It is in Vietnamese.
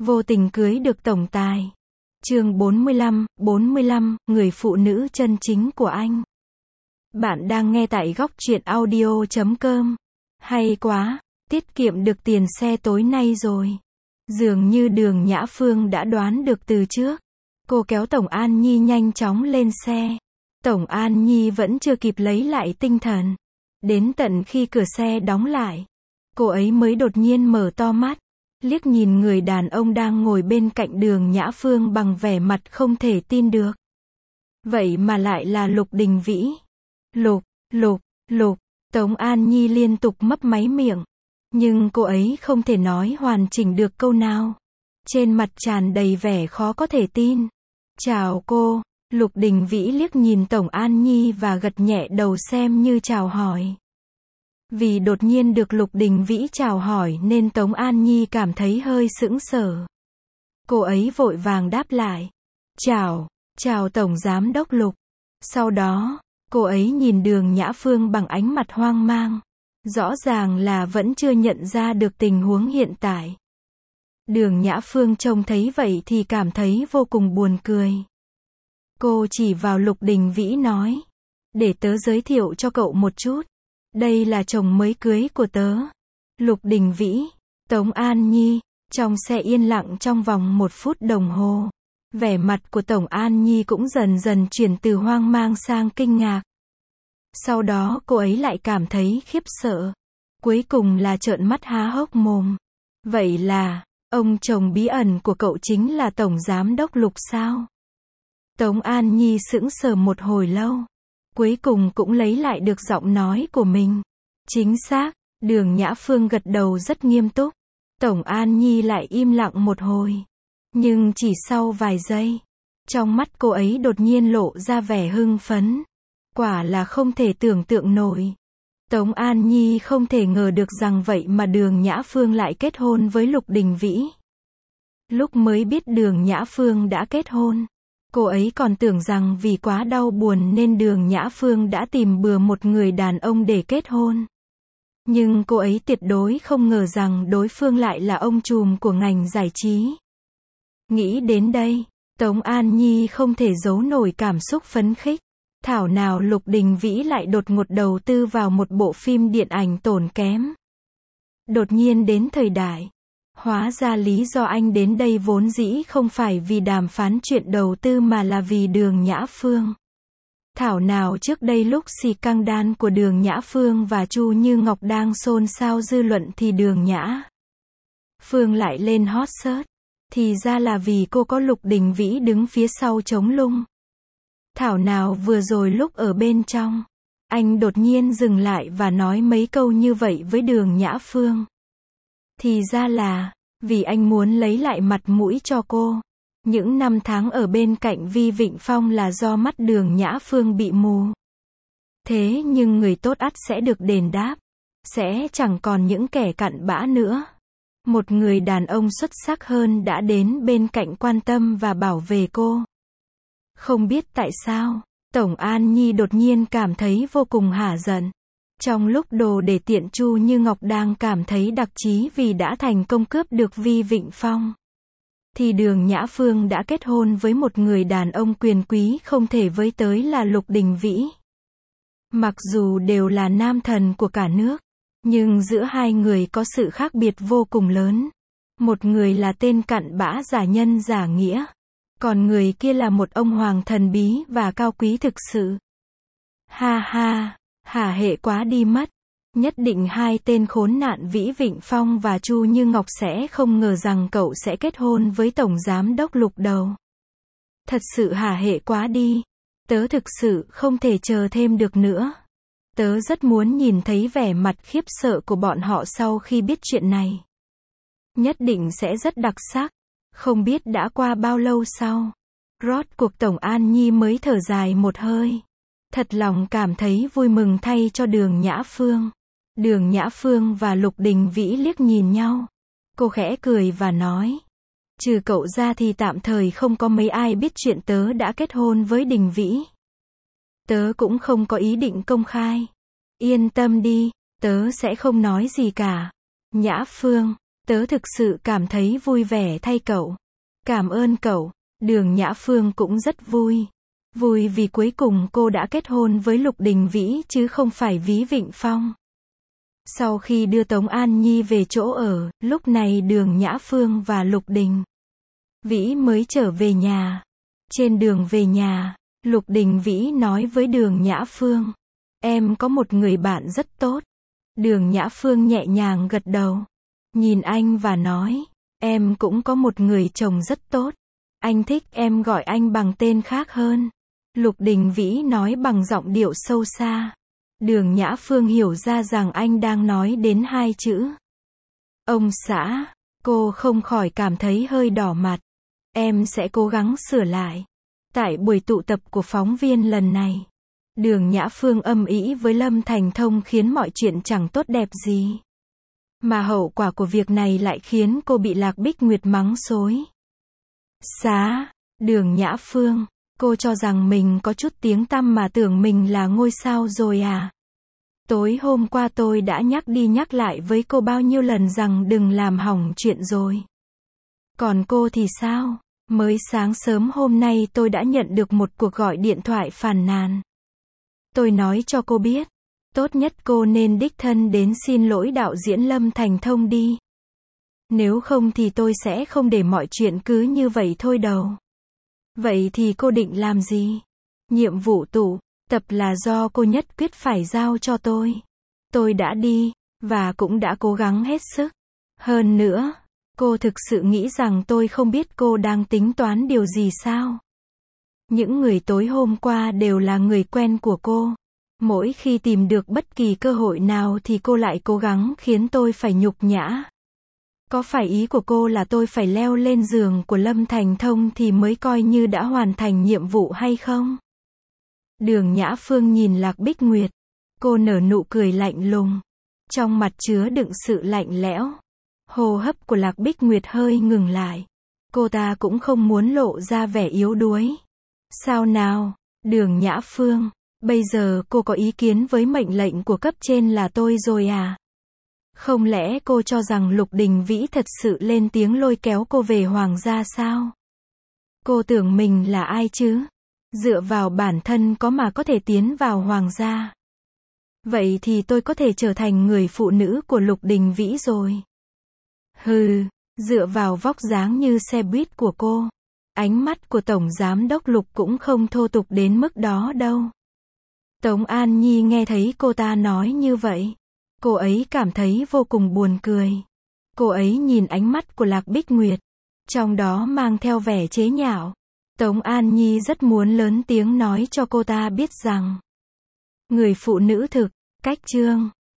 vô tình cưới được tổng tài. Chương 45, người phụ nữ chân chính của anh. Bạn đang nghe tại góc truyện audio.com. Hay quá, tiết kiệm được tiền xe tối nay rồi. Dường như Đường Nhã Phương đã đoán được từ trước. Cô kéo Tổng An Nhi nhanh chóng lên xe. Tổng An Nhi vẫn chưa kịp lấy lại tinh thần. Đến tận khi cửa xe đóng lại, cô ấy mới đột nhiên mở to mắt, liếc nhìn người đàn ông đang ngồi bên cạnh Đường Nhã Phương bằng vẻ mặt không thể tin được. Vậy mà lại là Lục Đình Vĩ. Lục, Tống An Nhi liên tục mấp máy miệng. Nhưng cô ấy không thể nói hoàn chỉnh được câu nào. Trên mặt tràn đầy vẻ khó có thể tin. Chào cô. Lục Đình Vĩ liếc nhìn Tổng An Nhi và gật nhẹ đầu xem như chào hỏi. Vì đột nhiên được Lục Đình Vĩ chào hỏi nên Tống An Nhi cảm thấy hơi sững sờ. Cô ấy vội vàng đáp lại. Chào Tổng Giám đốc Lục. Sau đó, cô ấy nhìn Đường Nhã Phương bằng ánh mặt hoang mang. Rõ ràng là vẫn chưa nhận ra được tình huống hiện tại. Đường Nhã Phương trông thấy vậy thì cảm thấy vô cùng buồn cười. Cô chỉ vào Lục Đình Vĩ nói. Để tớ giới thiệu cho cậu một chút. Đây là chồng mới cưới của tớ. Lục Đình Vĩ, Tống An Nhi. Trong xe yên lặng trong vòng 1 phút đồng hồ. Vẻ mặt của Tổng An Nhi cũng dần dần chuyển từ hoang mang sang kinh ngạc. Sau đó cô ấy lại cảm thấy khiếp sợ. Cuối cùng là trợn mắt há hốc mồm. Vậy là, ông chồng bí ẩn của cậu chính là Tổng Giám đốc Lục sao? Tống An Nhi sững sờ một hồi lâu. Cuối cùng cũng lấy lại được giọng nói của mình. Chính xác, Đường Nhã Phương gật đầu rất nghiêm túc. Tổng An Nhi lại im lặng một hồi. Nhưng chỉ sau vài giây, trong mắt cô ấy đột nhiên lộ ra vẻ hưng phấn. Quả là không thể tưởng tượng nổi. Tống An Nhi không thể ngờ được rằng vậy mà Đường Nhã Phương lại kết hôn với Lục Đình Vĩ. Lúc mới biết Đường Nhã Phương đã kết hôn, cô ấy còn tưởng rằng vì quá đau buồn nên Đường Nhã Phương đã tìm bừa một người đàn ông để kết hôn. Nhưng cô ấy tuyệt đối không ngờ rằng đối phương lại là ông trùm của ngành giải trí. Nghĩ đến đây, Tống An Nhi không thể giấu nổi cảm xúc phấn khích. Thảo nào Lục Đình Vĩ lại đột ngột đầu tư vào một bộ phim điện ảnh tốn kém. Đột nhiên đến thời đại. Hóa ra lý do anh đến đây vốn dĩ không phải vì đàm phán chuyện đầu tư mà là vì Đường Nhã Phương. Thảo nào trước đây lúc scandal của Đường Nhã Phương và Chu Như Ngọc đang xôn xao dư luận thì Đường Nhã Phương lại lên hot search. Thì ra là vì cô có Lục Đình Vĩ đứng phía sau chống lưng. Thảo nào vừa rồi lúc ở bên trong, anh đột nhiên dừng lại và nói mấy câu như vậy với Đường Nhã Phương. Thì ra là, vì anh muốn lấy lại mặt mũi cho cô. Những năm tháng ở bên cạnh Vi Vịnh Phong là do mắt Đường Nhã Phương bị mù. Thế nhưng người tốt ắt sẽ được đền đáp. Sẽ chẳng còn những kẻ cặn bã nữa. Một người đàn ông xuất sắc hơn đã đến bên cạnh quan tâm và bảo vệ cô. Không biết tại sao, Tổng An Nhi đột nhiên cảm thấy vô cùng hả giận. Trong lúc đồ để tiện Chu Như Ngọc đang cảm thấy đặc chí vì đã thành công cướp được Vi Vịnh Phong, thì Đường Nhã Phương đã kết hôn với một người đàn ông quyền quý không thể với tới là Lục Đình Vĩ. Mặc dù đều là nam thần của cả nước, nhưng giữa hai người có sự khác biệt vô cùng lớn. Một người là tên cặn bã giả nhân giả nghĩa. Còn người kia là một ông hoàng thần bí và cao quý thực sự. Hả hệ quá đi mất. Nhất định hai tên khốn nạn Vĩ Vịnh Phong và Chu Như Ngọc sẽ không ngờ rằng cậu sẽ kết hôn với Tổng Giám đốc Lục đầu. Thật sự hả hệ quá đi. Tớ thực sự không thể chờ thêm được nữa. Tớ rất muốn nhìn thấy vẻ mặt khiếp sợ của bọn họ sau khi biết chuyện này. Nhất định sẽ rất đặc sắc. Không biết đã qua bao lâu sau, rốt cuộc Tổng An Nhi mới thở dài một hơi. Thật lòng cảm thấy vui mừng thay cho Đường Nhã Phương. Đường Nhã Phương và Lục Đình Vĩ liếc nhìn nhau. Cô khẽ cười và nói. Trừ cậu ra thì tạm thời không có mấy ai biết chuyện tớ đã kết hôn với Đình Vĩ. Tớ cũng không có ý định công khai. Yên tâm đi, tớ sẽ không nói gì cả. Nhã Phương, Tớ thực sự cảm thấy vui vẻ thay cậu. Cảm ơn cậu. Đường Nhã Phương cũng rất vui. Vui vì cuối cùng cô đã kết hôn với Lục Đình Vĩ chứ không phải Ví Vịnh Phong. Sau khi đưa Tống An Nhi về chỗ ở, lúc này Đường Nhã Phương và Lục Đình Vĩ mới trở về nhà. Trên đường về nhà, Lục Đình Vĩ nói với Đường Nhã Phương. Em có một người bạn rất tốt. Đường Nhã Phương nhẹ nhàng gật đầu. Nhìn anh và nói. Em cũng có một người chồng rất tốt. Anh thích em gọi anh bằng tên khác hơn. Lục Đình Vĩ nói bằng giọng điệu sâu xa. Đường Nhã Phương hiểu ra rằng anh đang nói đến hai chữ ông xã. Cô không khỏi cảm thấy hơi đỏ mặt. Em sẽ cố gắng sửa lại. Tại buổi tụ tập của phóng viên lần này, Đường Nhã Phương âm ĩ với Lâm Thành Thông khiến mọi chuyện chẳng tốt đẹp gì. Mà hậu quả của việc này lại khiến cô bị Lạc Bích Nguyệt mắng xối xá. Đường Nhã Phương, cô cho rằng mình có chút tiếng tăm mà tưởng mình là ngôi sao rồi à? Tối hôm qua tôi đã nhắc đi nhắc lại với cô bao nhiêu lần rằng đừng làm hỏng chuyện rồi. Còn cô thì sao? Mới sáng sớm hôm nay tôi đã nhận được một cuộc gọi điện thoại phàn nàn. Tôi nói cho cô biết, tốt nhất cô nên đích thân đến xin lỗi đạo diễn Lâm Thành Thông đi. Nếu không thì tôi sẽ không để mọi chuyện cứ như vậy thôi đâu. Vậy thì cô định làm gì? Nhiệm vụ tụ tập là do cô nhất quyết phải giao cho tôi. Tôi đã đi, và cũng đã cố gắng hết sức. Hơn nữa, cô thực sự nghĩ rằng tôi không biết cô đang tính toán điều gì sao? Những người tối hôm qua đều là người quen của cô. Mỗi khi tìm được bất kỳ cơ hội nào thì cô lại cố gắng khiến tôi phải nhục nhã. Có phải ý của cô là tôi phải leo lên giường của Lâm Thành Thông thì mới coi như đã hoàn thành nhiệm vụ hay không? Đường Nhã Phương nhìn Lạc Bích Nguyệt. Cô nở nụ cười lạnh lùng. Trong mặt chứa đựng sự lạnh lẽo. Hô hấp của Lạc Bích Nguyệt hơi ngừng lại. Cô ta cũng không muốn lộ ra vẻ yếu đuối. Sao nào, Đường Nhã Phương, bây giờ cô có ý kiến với mệnh lệnh của cấp trên là tôi rồi à? Không lẽ cô cho rằng Lục Đình Vĩ thật sự lên tiếng lôi kéo cô về Hoàng gia sao? Cô tưởng mình là ai chứ? Dựa vào bản thân có mà có thể tiến vào Hoàng gia. Vậy thì tôi có thể trở thành người phụ nữ của Lục Đình Vĩ rồi. Hừ, dựa vào vóc dáng như xe buýt của cô, ánh mắt của Tổng Giám đốc Lục cũng không thô tục đến mức đó đâu. Tống An Nhi nghe thấy cô ta nói như vậy. Cô ấy cảm thấy vô cùng buồn cười. Cô ấy nhìn ánh mắt của Lạc Bích Nguyệt, trong đó mang theo vẻ chế nhạo. Tống An Nhi rất muốn lớn tiếng nói cho cô ta biết rằng người phụ nữ thực, cách chương